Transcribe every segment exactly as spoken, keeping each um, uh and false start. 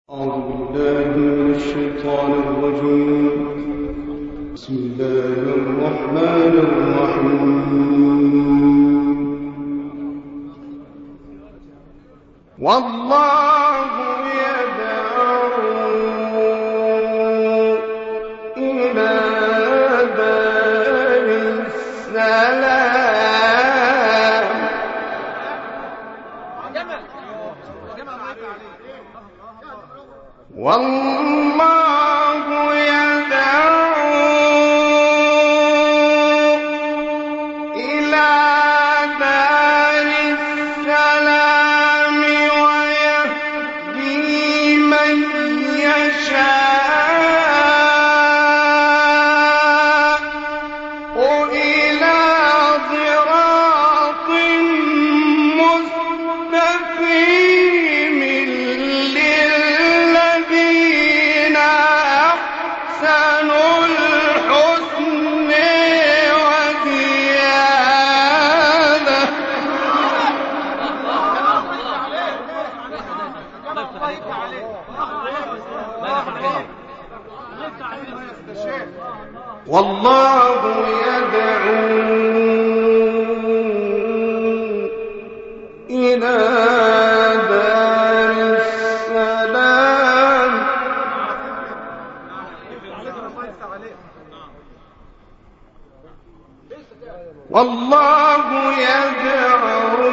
أعوذ بالله من الشيطان الرجيم. بسم الله الرحمن الرحيم. والله يدعو إلى دار السلام. والله يدعو إلى دار السلام ويهدي من يشاء إلى صراط مستقيم للذين أحسنوا الحسن وزيادة. والله يدعو إلى دار السلام والله يدعو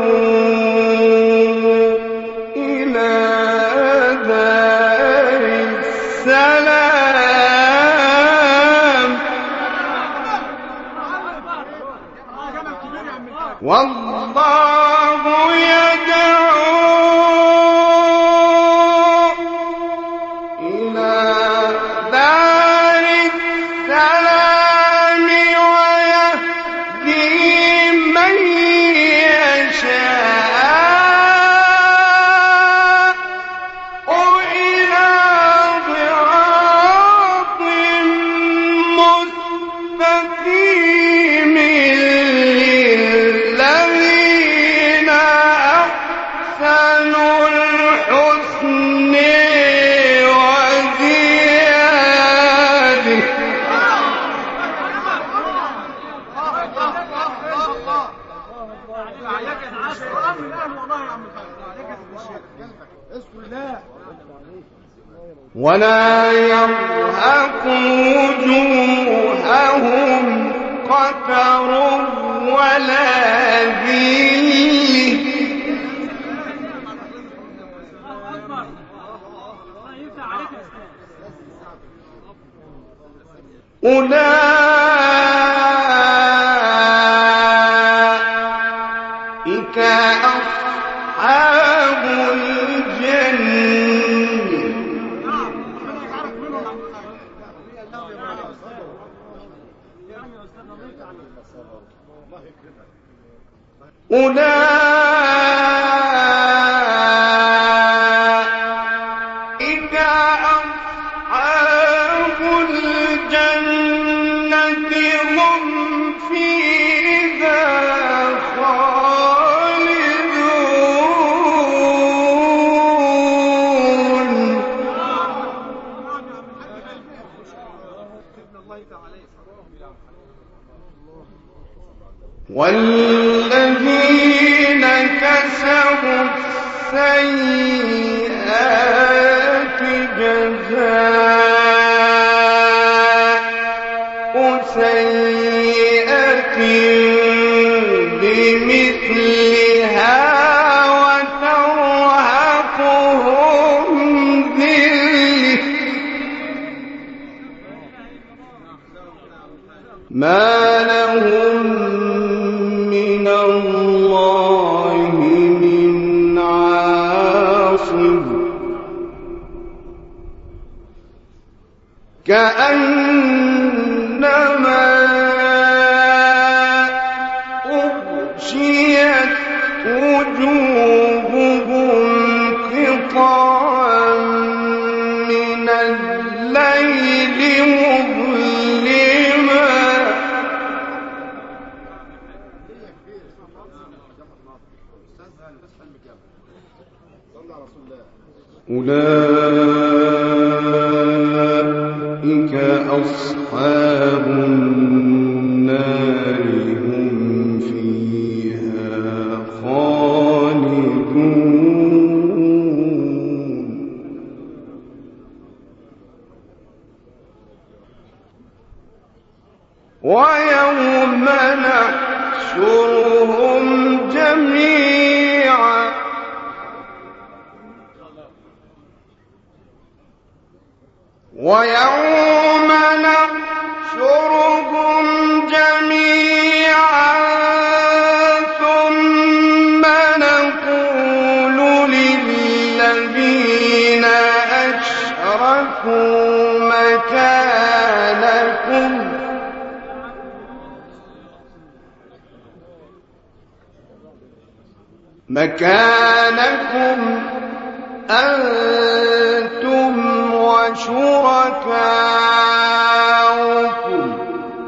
إلى دار السلام والله يدعو إلى دار السلام ويهدي من يشاء إلى صراط مستقيم للذين أحسنوا الحسن وزيادة. ولا يرهق وجوههم قتر ولا ذل أولئك أصحاب الجنة أولئك أصحاب الجنة هم فيها خالدون. والذين كسبوا السيئات جزاء سيئة بمثلها وترهقهم ذلة ما لهم من الله من عاصم كأنما أغشيت وجوههم قطعا من الليل مظلما أولئك أصحاب النار هم فيها خالدون ويوم نحشرهم جميعا ويوم نحشرهم جميعا ثم نقول للذين أشركوا مكانكم مكانكم أنتم وشركاؤكم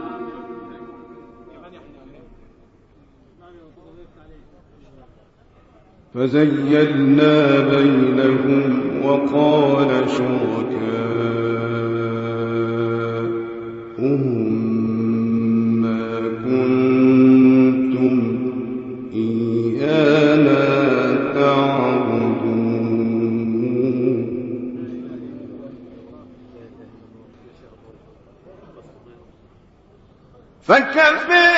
فزيّلنا بينهم وقال شركاؤهم ما كنتم إيانا تعبدون فكفى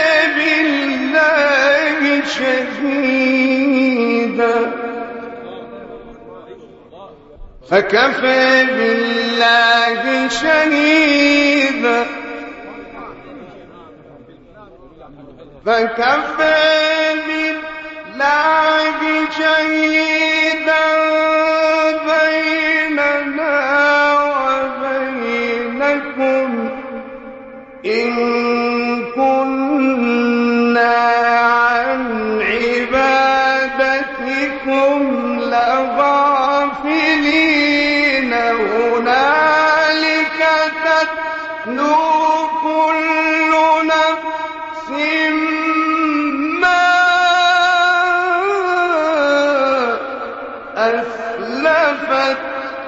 بالله شهيدا فكفى بالله شهيدا فكفى بالله شهيدا بيننا وبينكم إن كنا عن عبادتكم لغافلين هنالك تتلو كل نفس ما أسلفت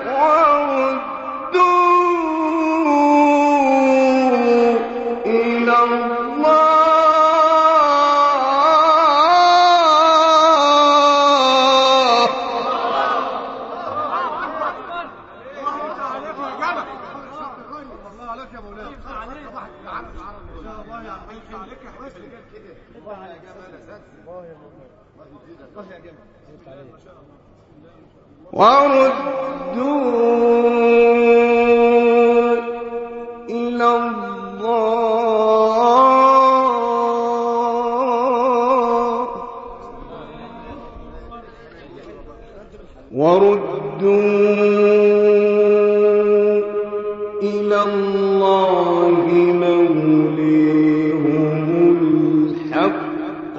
وردوا إلى الله وردوا إلى الله وردوا إلى الله موليهم الحق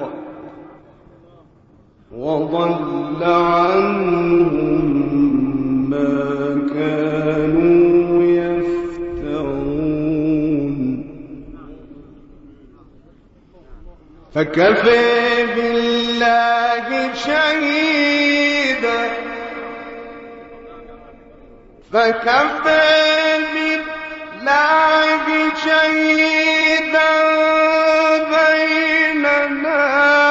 وضل عنهم ما كانوا يفترون فكفى بالله شهيدا فكفى بالله شهيدا بيننا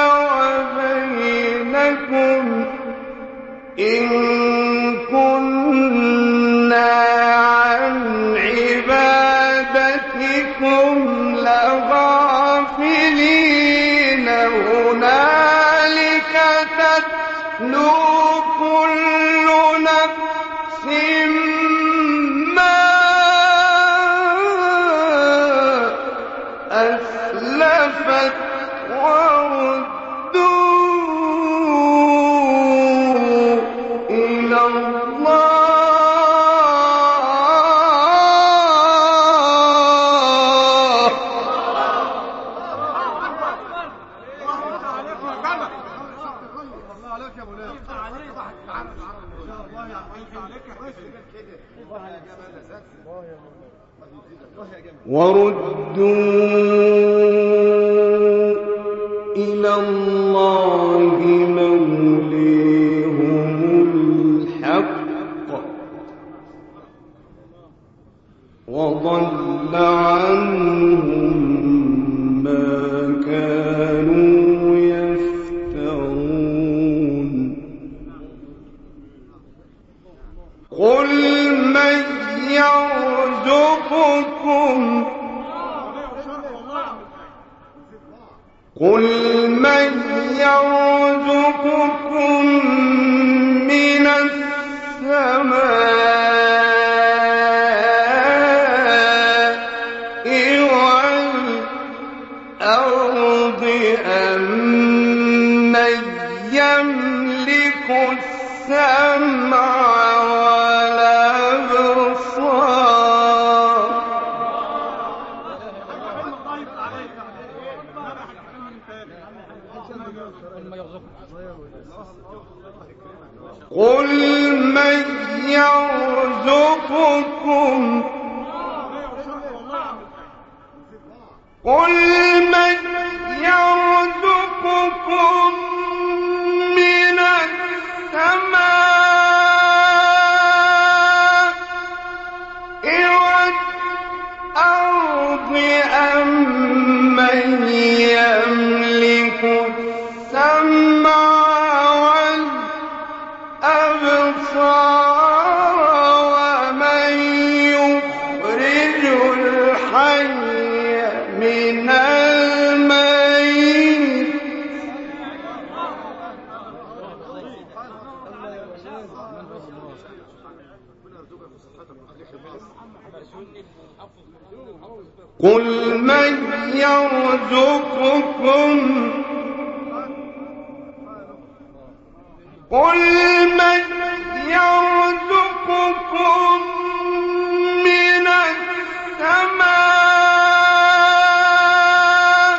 وبينكم إن كنا عن عبادتكم لغافلين هنالك تتلو كل نفس ما أسلفت وردوا إلى الله وردوا إلى الله يرزقكم من السماء والأرض أمن يملك السمع والأبصار قل من يرزقكم قل من يرزقكم من السماء والأرض أمن يملك السمع والأبصار ومن يخرج الحي من الميت قل من يرزقكم قل من يرزقكم من السماء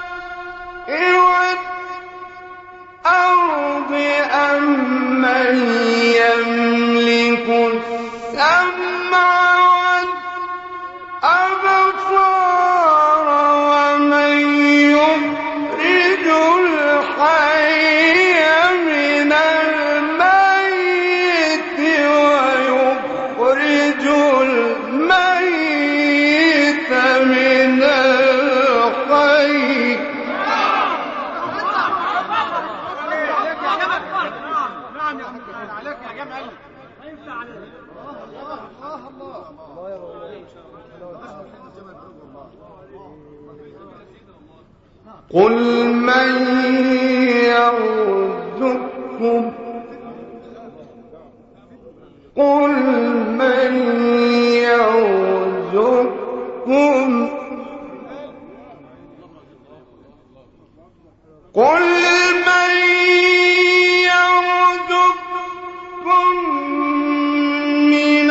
والأرض أمن يملك السمع والأبصار ومن يخرج الحي من الميت ويخرج الميت من الحي قل من يرزقكم قل من يرزقكم قل من يرزقكم من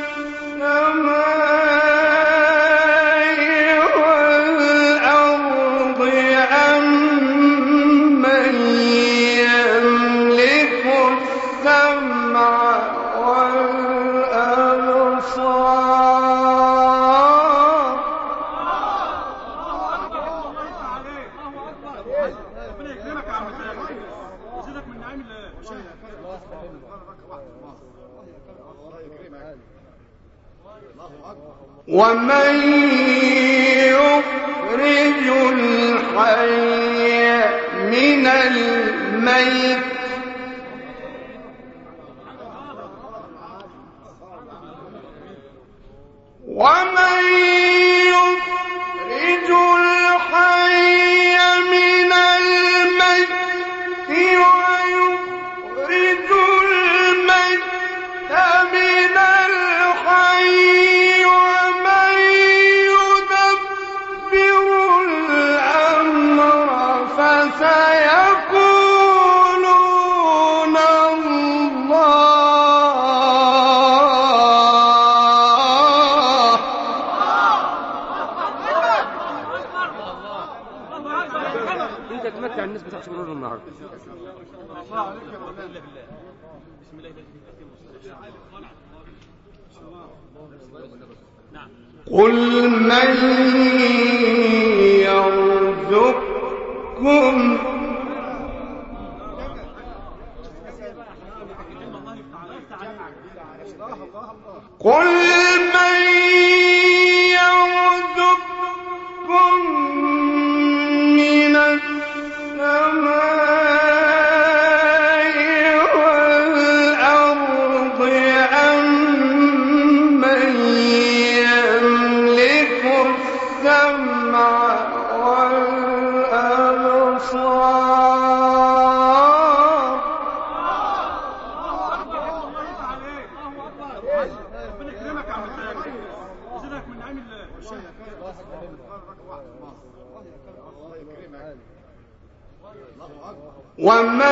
السماء والأرض أمن يملك السمع والأبصار ومن يخرج الحي من الميت ومن يخرج الحي من الميت ويخرج الميت من الحي ومن يدبر الأمر فسيقولون انت تمتع الناس بتاعت مرور النهارده. قل من يرزقكم قل من يرزقكم من السماء والأرض أمن يملك السمع والأبصار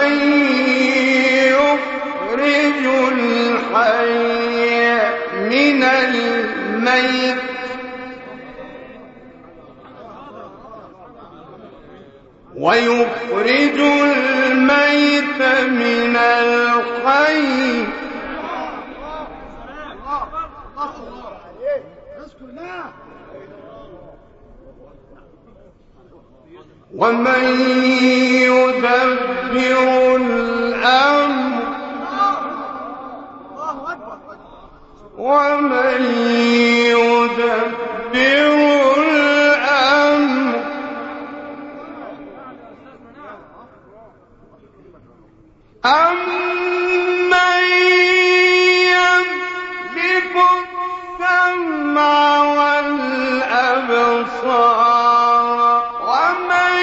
ومن يخرج الحي من الميت ويخرج الميت من الحي ومن يدبر الأمر ومن يدبر الأمر أمن يملك السمع والأبصار ومن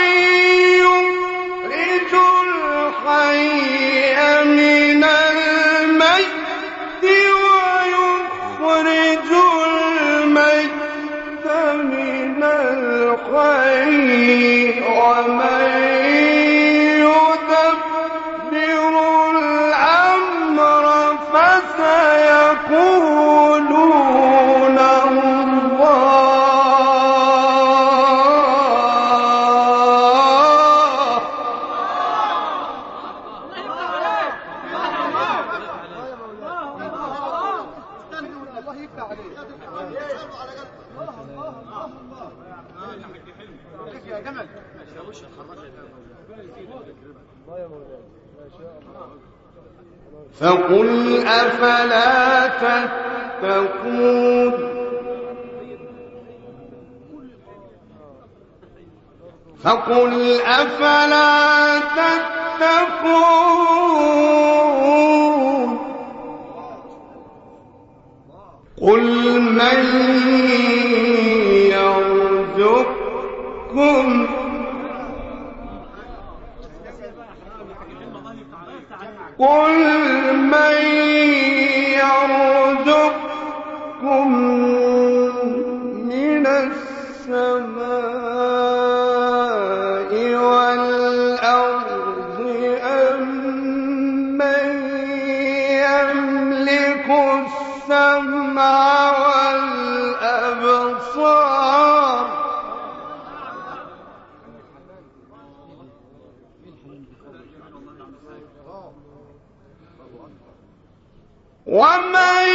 يخرج الحي من الميت ويخرج الميت من الحي ومن يدبر الأمر فسيقولون فقل أفلا تتقون فقل أفلا تتقون قل من يرزقكم قل من يرزقكم من السماء والأرض أمن يملك السمع والأبصار ومن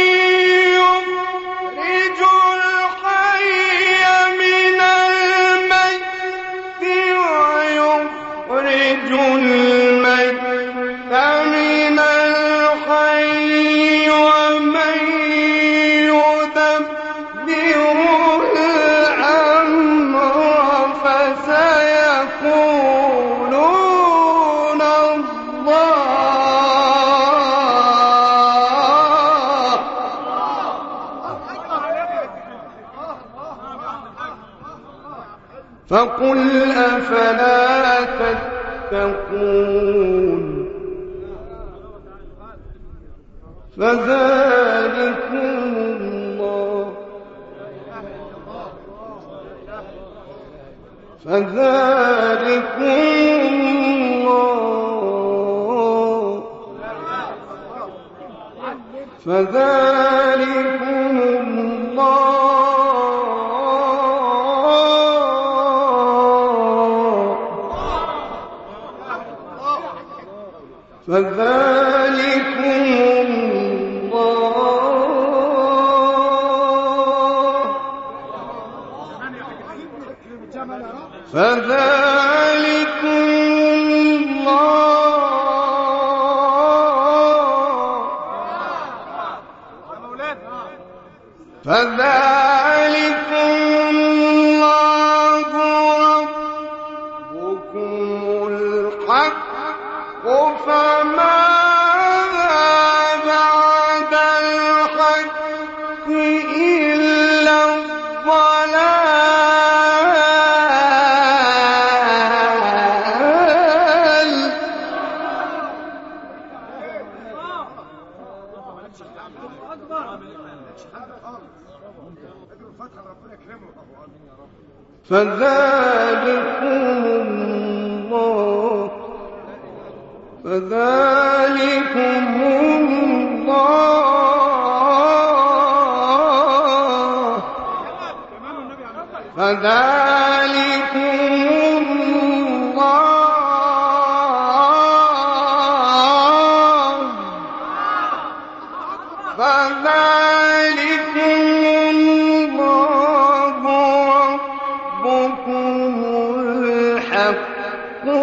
يخرج الحي من الميت ويخرج الميت من الحي ومن يدبر الأمر فسيقولون الله فقل أفلا تتقون فذلكم الله فذلكم الله فذلكم الله فذلكم الله فذلكم الله فذلكم الله ربكم الحق فماذا بعد الحق إلا الضلال فذلكم الله فذلكم الله فذلكم الله فذلكم الله ربكم الحق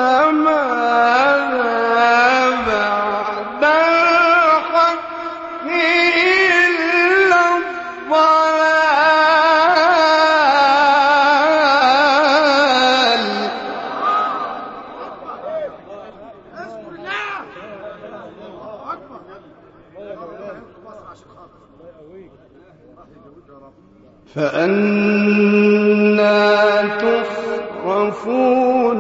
فماذا بعد الحق إلا الضلال. فأنى تصرفون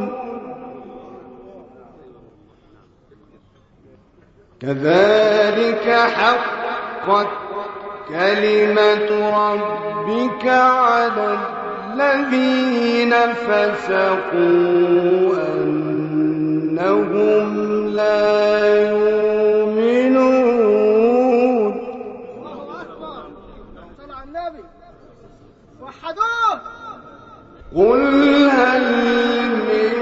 كذلك حقت كلمة ربك على الذين فسقوا أنهم لا يؤمنون. قل هل من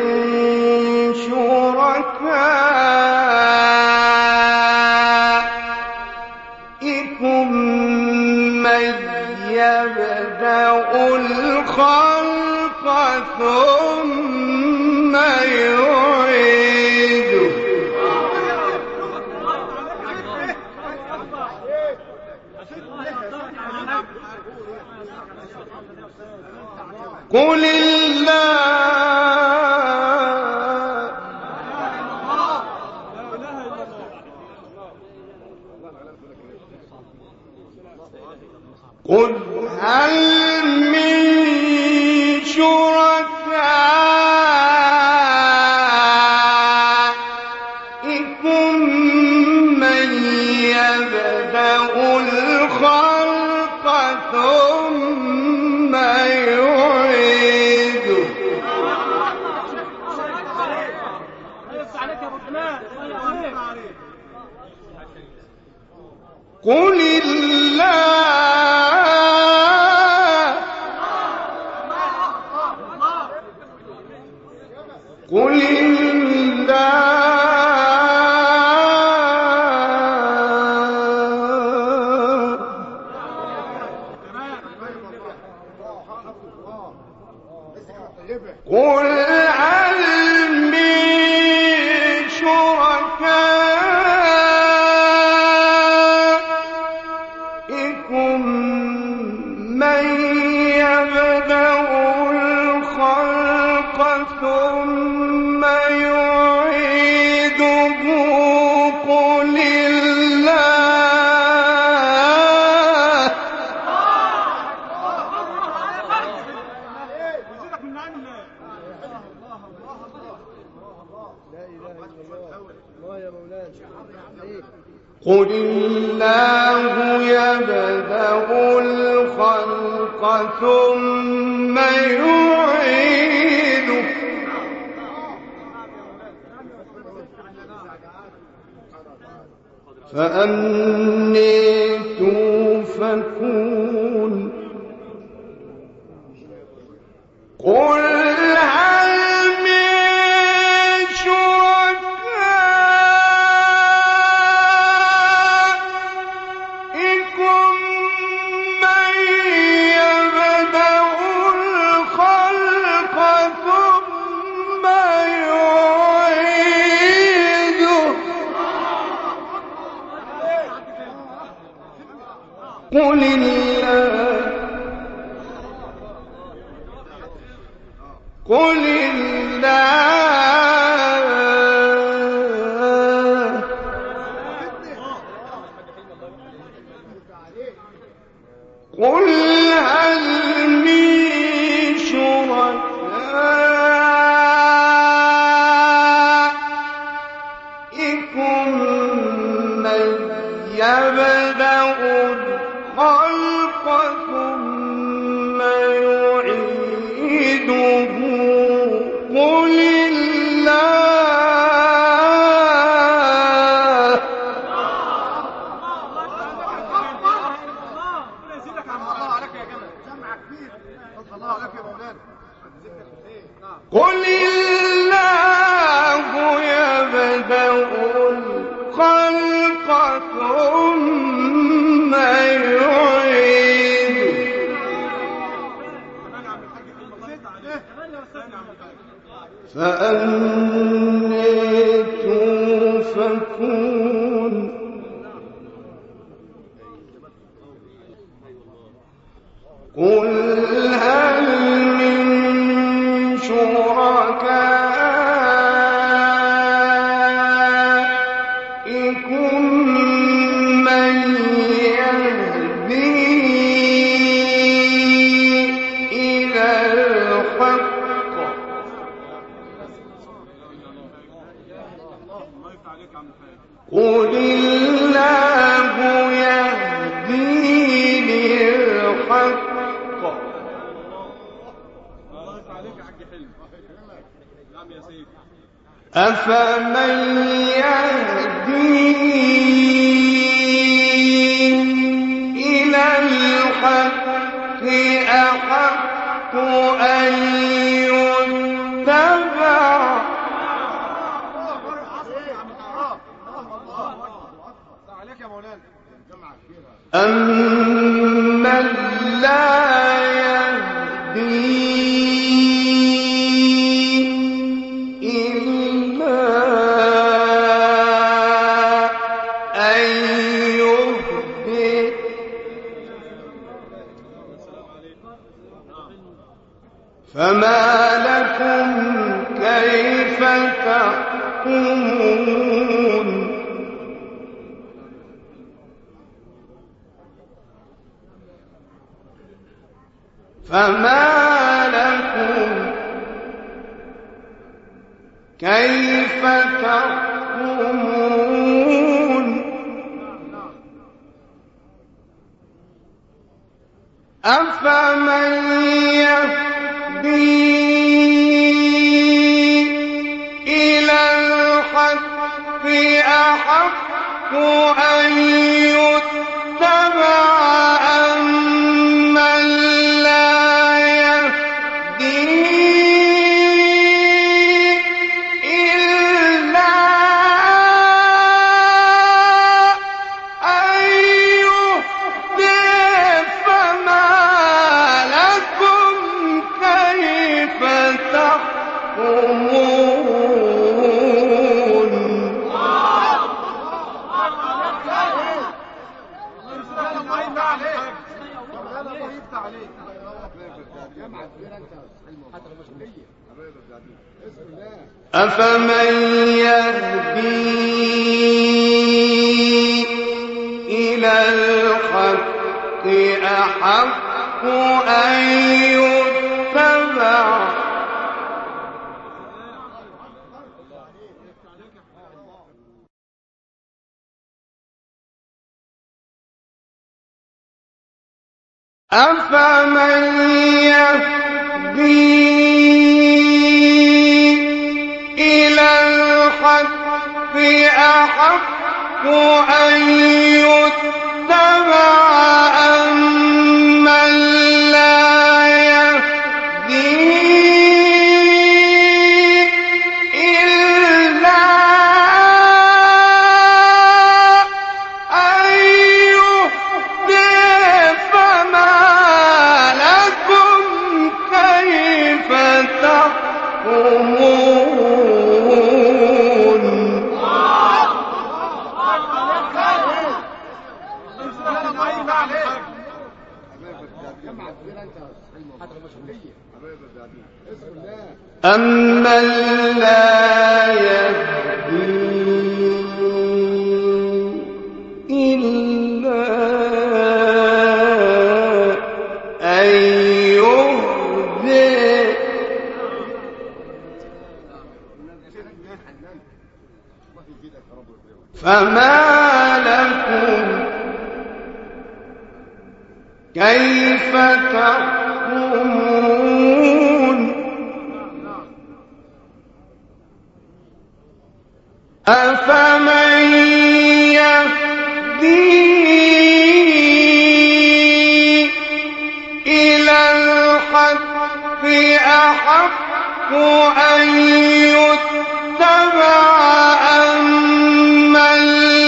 شركائكم من يبدأ الخلق ثم يعيده قل الله قل هل من شركائكم من يبدأ الخلق ثم يعيده قل الله قل قل هل من شركائكم من يبدأ الخلق ثم يعيده قل الله قل الله يبدأ الخلق ثم يعيده فأني توفكون قل هل من شركائكم من يبدأ الخلق ثم يعيده قل الله قل الله قل هل من شركائكم من يبدأ الخلق ثم يعيده قل الله الخلق ثم يعيده فأني توفكون قل هل من شركائكم من يهدي إلى الحق قل الله يهدي للحق أفمن يهدي إلى الحق أحق أن يتبع أمن لا يهدي فما لكم كيف تحكمون فما لكم كيف تحكمون أفمن يهدي إلى الحق أحق أن يتبع أمن لا يهدي إلا أن يهدي فما لكم كيف تحكمون أفمن يهدي إلى الحق أحق أن يتبع أفمن يهدي إلى الحق أحق أن يتبع أمن لا يهدي إلا أن يهدي فما لكم كيف تحكمون أمن لا يهدي إلا أن يهدي فما لكم كيف تحكمون أفمن يهدي إلى الحق أحق أن يتبع أمن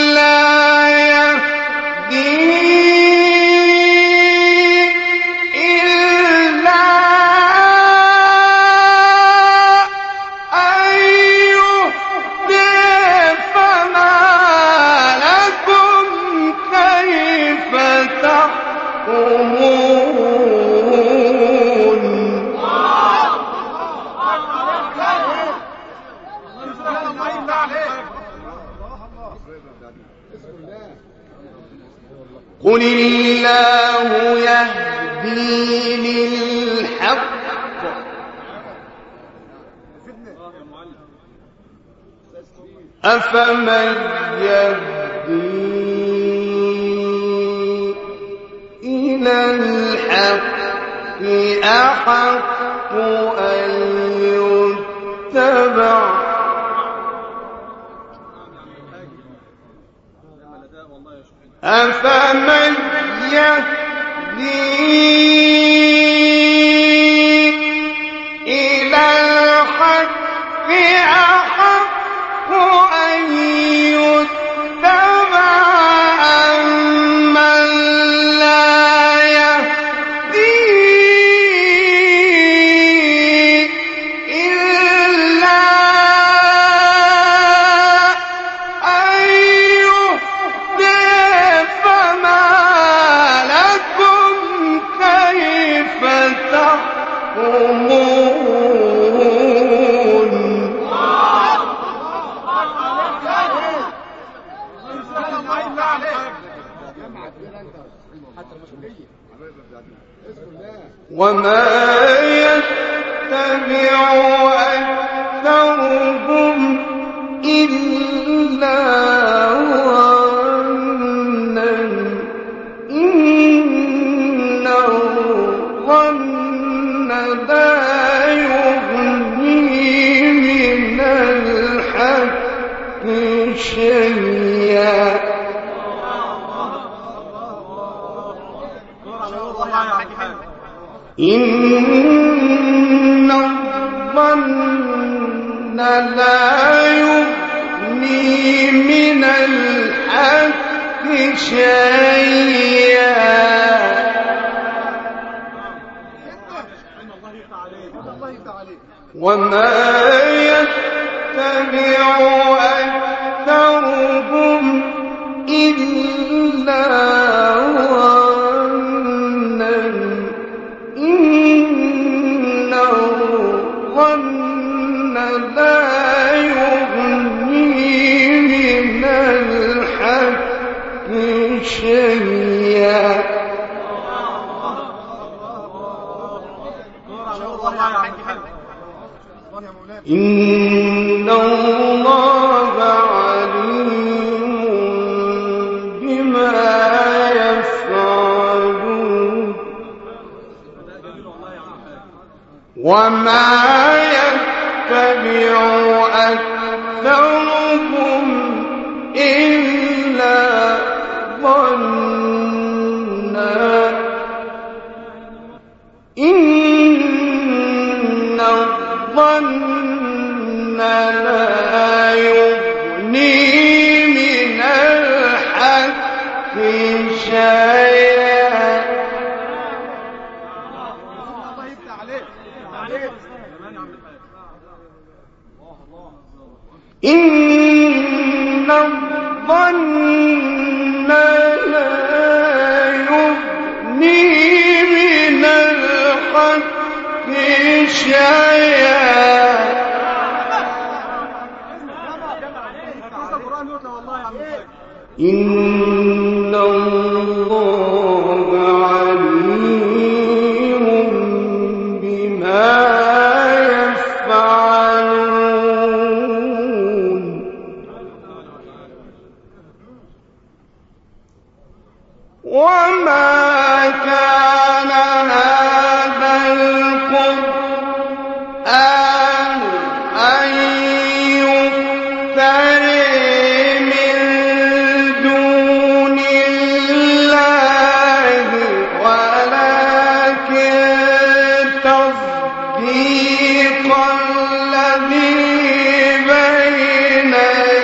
قل الله يهدي للحق أفمن يهدي إلى الحق أحق أن يتبع أفمن يهدي إلى الحق أحق أن يتبع أمن لا يهدي إلا أن يهدي فما لكم كيف تحكمون وما يتبع أكثرهم إلا ظنا إن الظن لا يغني من الحق شيئا إن الظن لا يغني من الحق شيئا وما يتبع أكثرهم إلا ظنا إن الظن لا يغني من الحق شيئا إن الله عليم بما يفعلون وما يتبع أكثرهم إلا ظنا إن الظن لا يغني من الحق شيئا إن الظن لا يغني من الحق شيئا إن الله عليم بما يفعلون وما كان هذا القرآن أن يفترى من دون الله ولكن تصديق الذي بين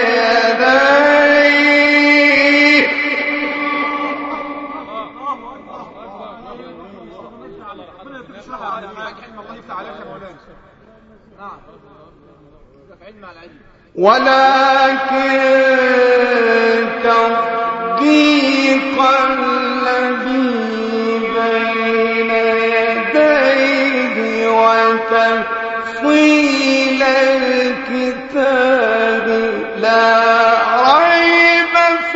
يديه ولكن تصديق الذي بين يديه وتفصيل الكتاب لا ريب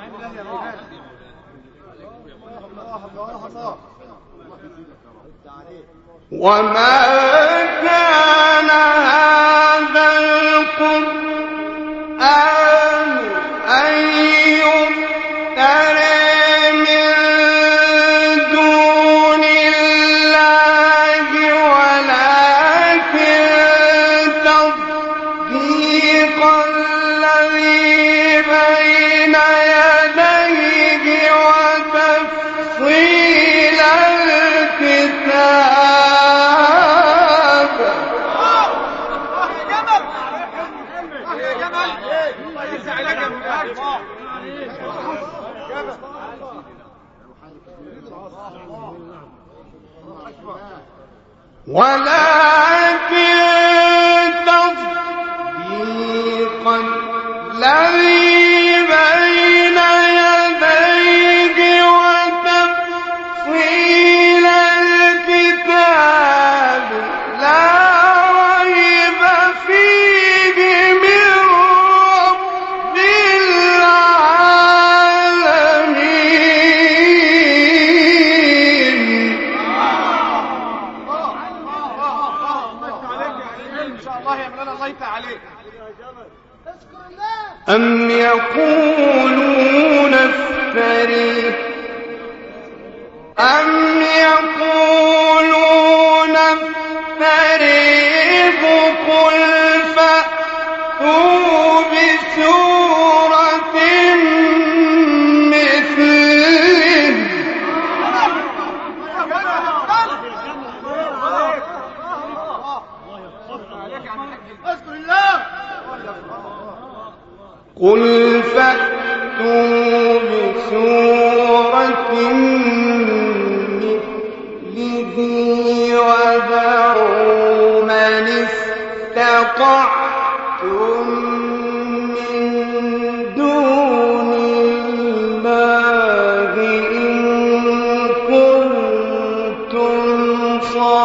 وما كان هذا القرآن أن يفترى من دون الله ولكن تصديق الذي بين يديه وتفصيل الكتاب. ولكن تصديق الذي بين يديه وتفصيل الكتاب لا ريب فيه من رب العالمين. أم يقولون افتريه أم يقولون افتريه قل فأتوا بسورة مثله قل فأتوا بسورة مثله وذروا من استطعتم من دون الله إن كنتم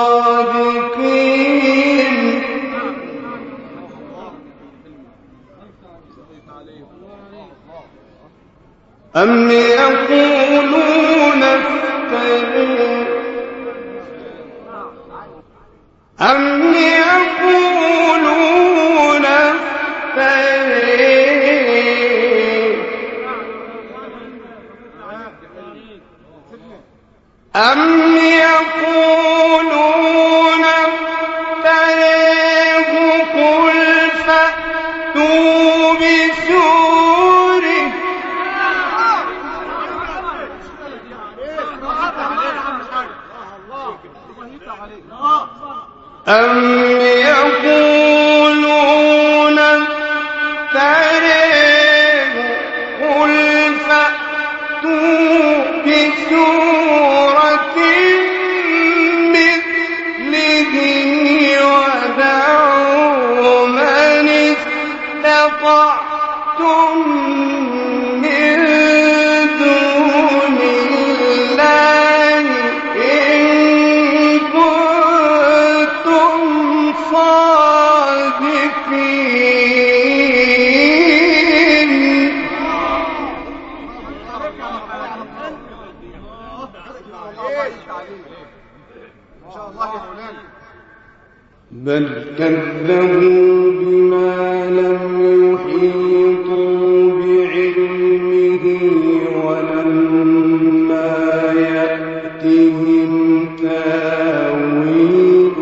صادقين. أم يقولون افتريه أم يقولون افتريه أم يقولون افتريه قل فأتوا بسورة أم يقولون افتريه قل فأتوا بسورة مثله ودعوا من استطعتم من دون الله إن كنتم صادقين. بل كذبوا بما لم يحيطوا بعلمه ولما يأتهم تاويله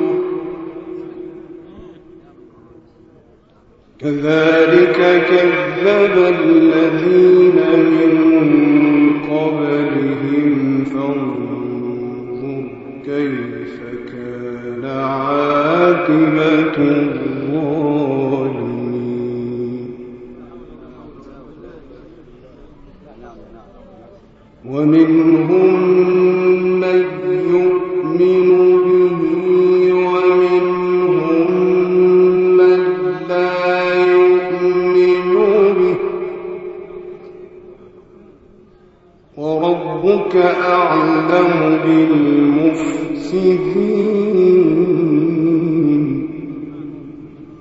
كذلك كذب الذين من قبلهم فانظر كيف كان عاقبة الظالمين. ومنهم من يؤمن به ومنهم من لا يؤمن به وربك أعلم بالمفسدين.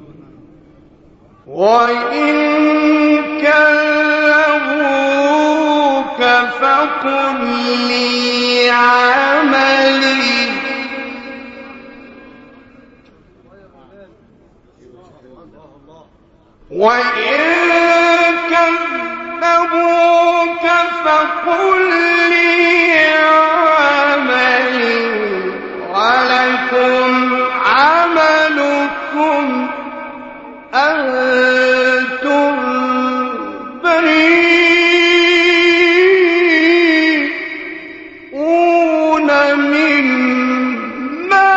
وإن كذبوا فقل لي عملي وإن كذبوك فقل لي عملي ولكم عملكم أنتم بريئون مما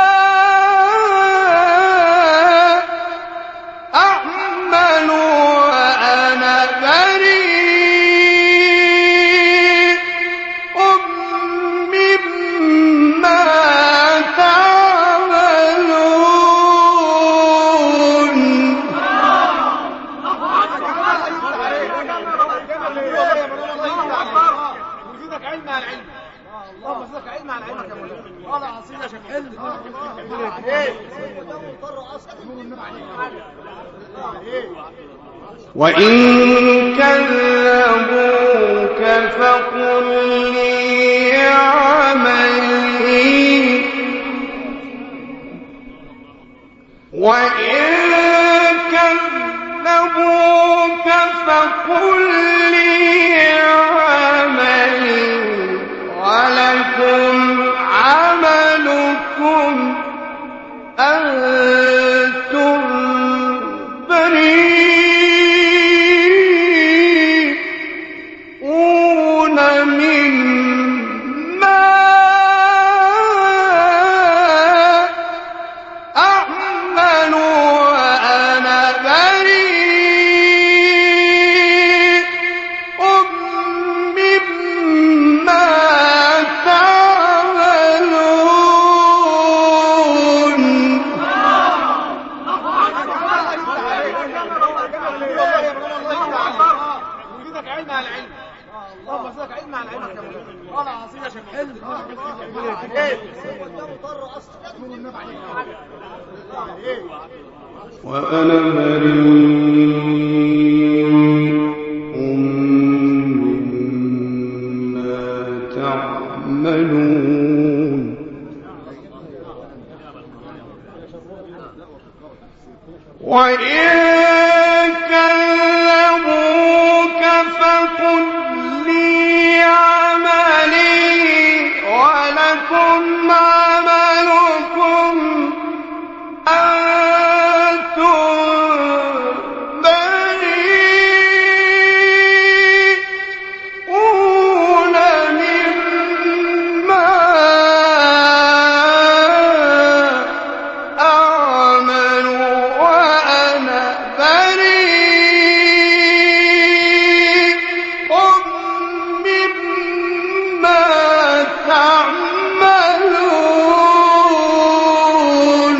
أعمل وأنا بريء مما تعملون. وجودك علم على العلم. اللهم وجودك علم على علمك يا مولانا. والله العظيم يا شيخ علم. وإن كذبوك فقل لي عملي وإن كذبوك فقل لي عملي ولكم عملكم أنتم بريئون مما أعمل وأنا بريء مما تعملون. وجودك علم على العلم. اللهم وجودك علم على علمك يا مولانا. والله العظيم يا شيخ علم. وأنا بريء مما تعملون. وإن كذبوك فقل لي عملي ولكم عملكم أنتم بريئون مما أعمل وأنا بريء مما تعملون.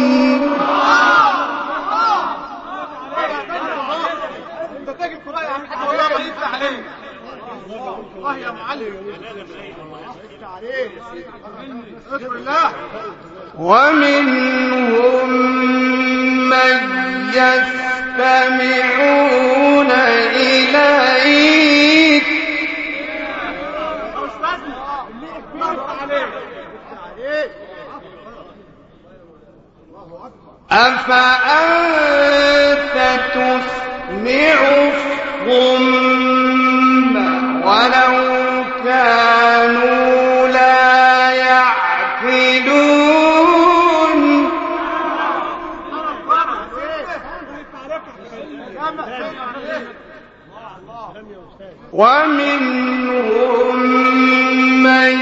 انت تاجي القراءة يا عم الحاج والله ما يفتح عليك. والله يا معلم. يفتح عليك. اذكر الله. ومنهم من يستمعون إليك أفأنت تسمع الصم ولو كانوا لا يعقلون. ومنهم من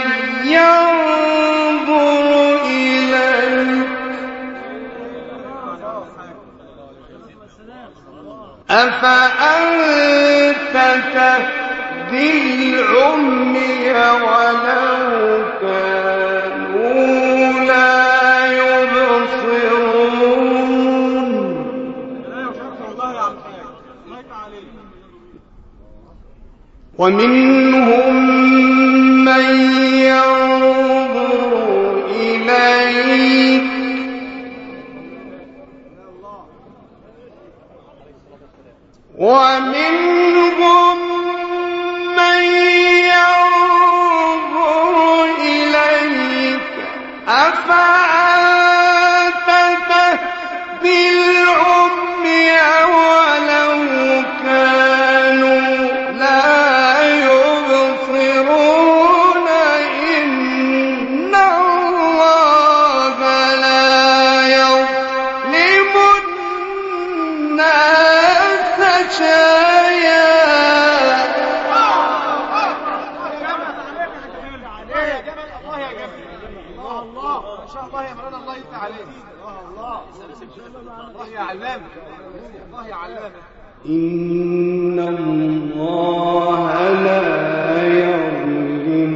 ينظر إليك أفأنت تهدي العمي ولو كانوا لا يبصرون. ومنهم من ينظر إليك ومنهم من ينظر أفأنت تهدي العمي ولو كانوا لا يبصرون إن الله لا يظلم الناس شيئا. الله يا مولانا، الله يفتح عليك. الله الله يا علامة، الله يا علامة. إن الله لا يظلم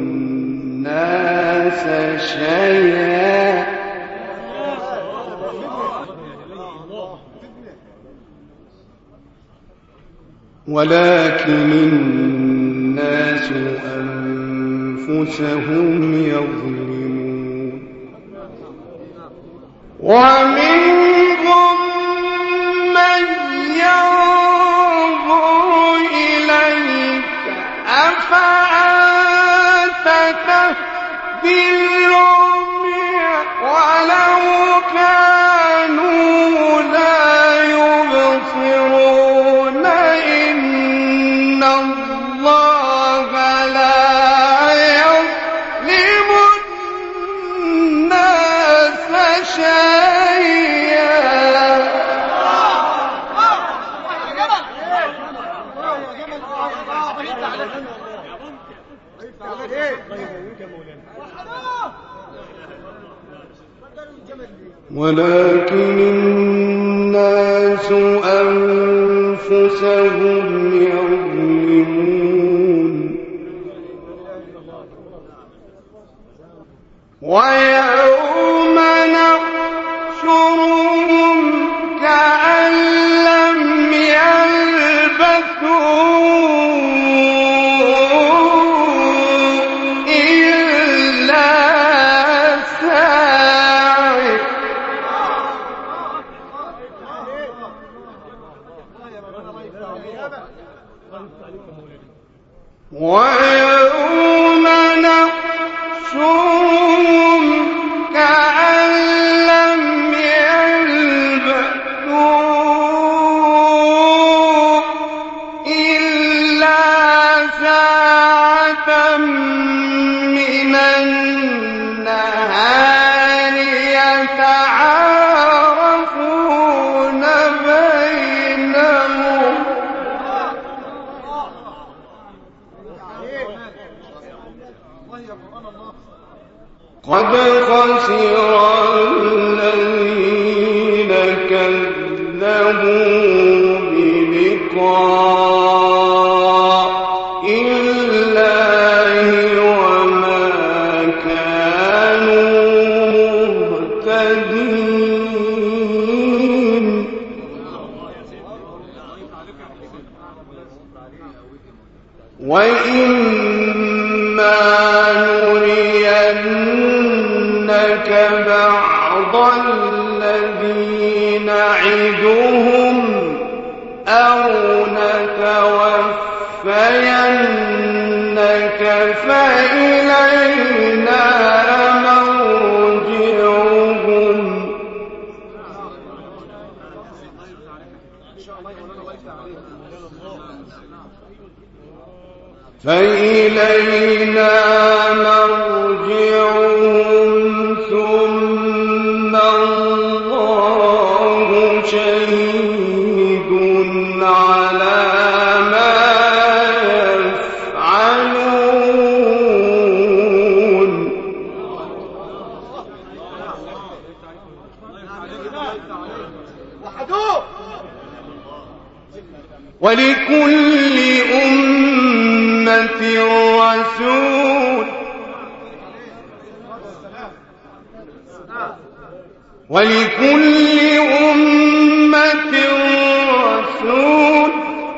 الناس شيئا ولكن الناس أنفسهم يظلمون. ومنهم من ينظر إليك أفأنت تهدي العمي ولو كانوا لا يبصرون إن الله لا يظلم الناس شيئا. ولكن الناس أنفسهم يظلمون. ويوم نحشرهم كأن لم يلبثوا إلا ساعة ويوم نحشرهم كأن لم يلبثوا إلا ساعة من النهار يتعارفون بينهم قد خسر الذين كذبوا بلقاء الله وما كانوا مهتدين. وإما نرينك بعض الذي نعدهم أو نتوفينك فإلينا مرجعهم فإلينا مرجعهم ثم الله شهيد على ما يفعلون. ولكل أمة رسول ولكل أمة رسول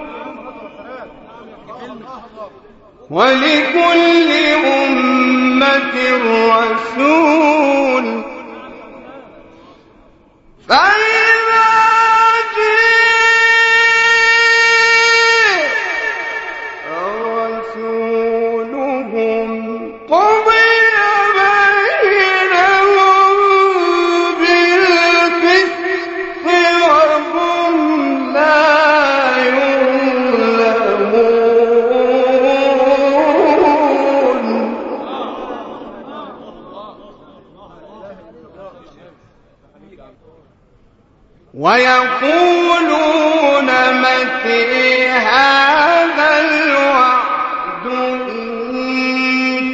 ولكل أمة رسول فإذا جاء رسولهم قضي بينهم ويقولون متى هذا الوعد إن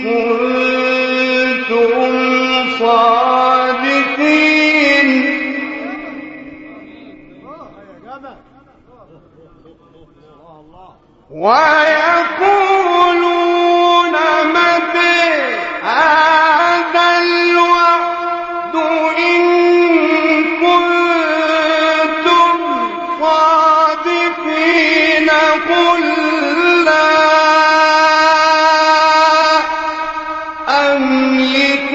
كنتم صادقين ويقولون متى هذا الوعد إن كنتم صادقين قل لا أملك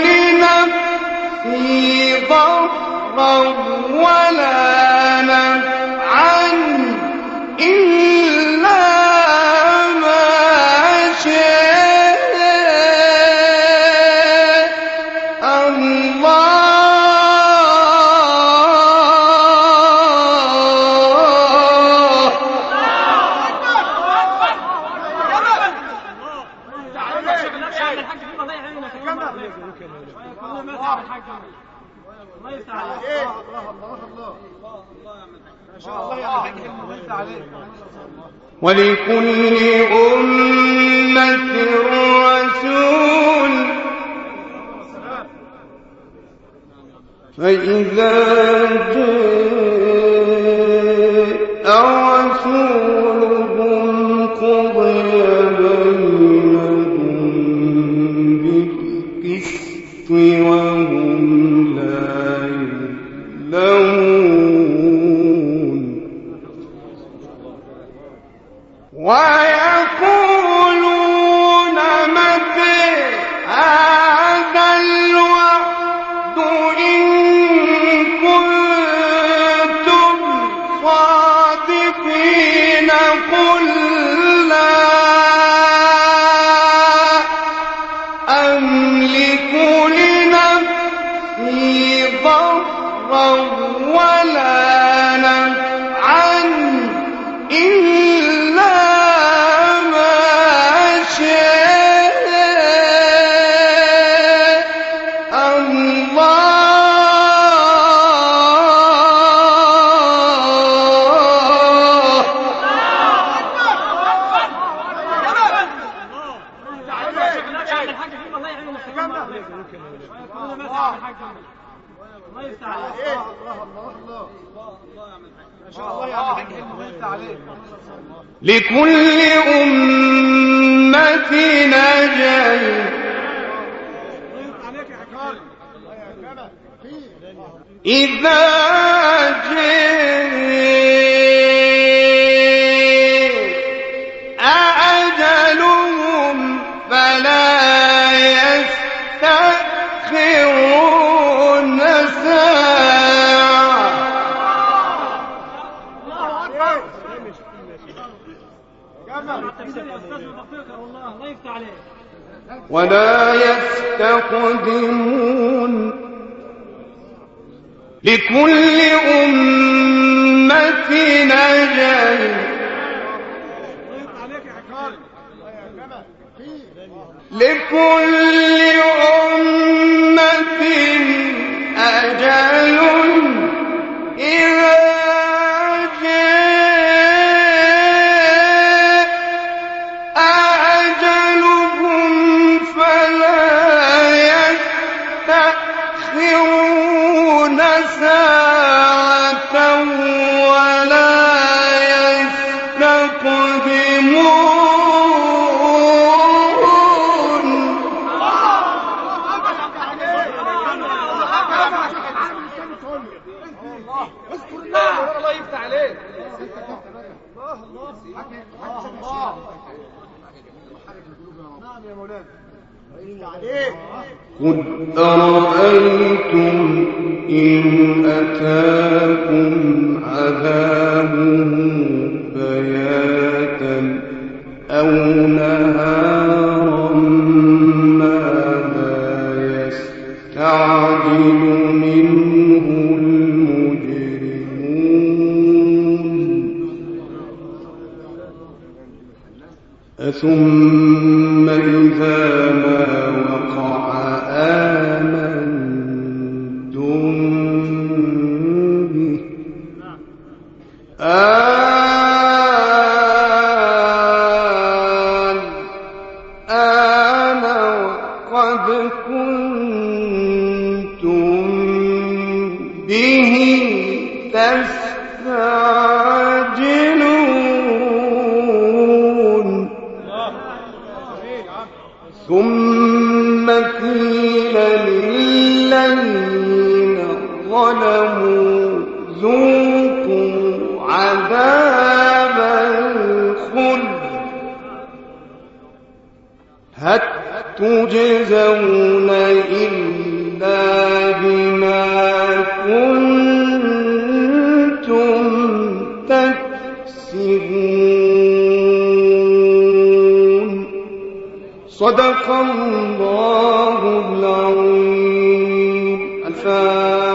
لنفسي ضرا ولا نفعا إلا ما شاء الله ولكل أمة رسول فإذا جاء رسولهم قضي بينهم بالقسط وهم لا يظلمون ويقولون متى هذا الوعد إن كنتم صادقين قل لا أملك لنفسي ضرا ولا نفعا إلا ما شاء الله لكل أمة أجل إذا جاء أجلهم فلا يستأخرون ساعة ولا يستقدمون لكل أمة أجل لكل أمة أجل إذا قل أرأيتم إن أتاكم عذابه بياتا أو نهارا ماذا يستعجل منه المجرمون ثم إذا ما وقع آمنتم به ثم قيل للذين ظلموا ذوقوا عذاب الخلد هل تجزون إلا بما كنتم تكسبون صدق الله العظيم. الفاتحة.